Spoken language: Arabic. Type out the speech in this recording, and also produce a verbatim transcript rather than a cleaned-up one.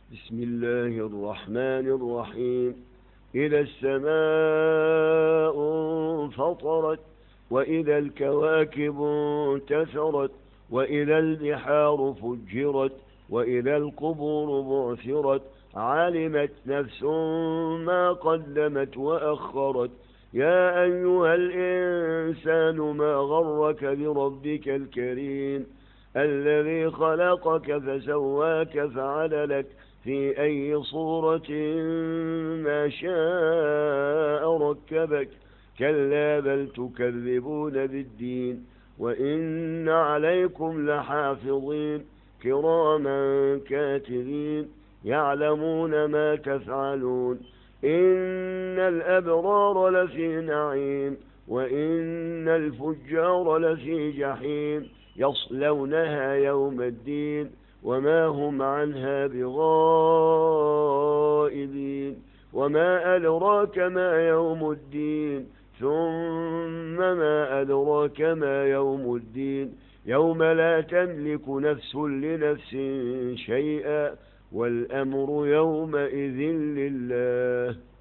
بسم الله الرحمن الرحيم. إذا السماء انفطرت، وإذا الكواكب انتثرت، وإذا البحار فجرت، وإذا القبور بعثرت، علمت نفس ما قدمت وأخرت. يا أيها الإنسان ما غرك بربك الكريم الذي خلقك فسواك فعدلك في أي صورة ما شاء ركبك. كلا بل تكذبون بالدين، وإن عليكم لحافظين كراما كاتبين يعلمون ما تفعلون. إن الأبرار لفي نعيم، وإن الفجار لفي جحيم يصلونها يوم الدين وما هم عنها بغائبين. وما أدراك ما يوم الدين، ثم ما أدراك ما يوم الدين. يوم لا تملك نفس لنفس شيئا، والأمر يومئذ لله.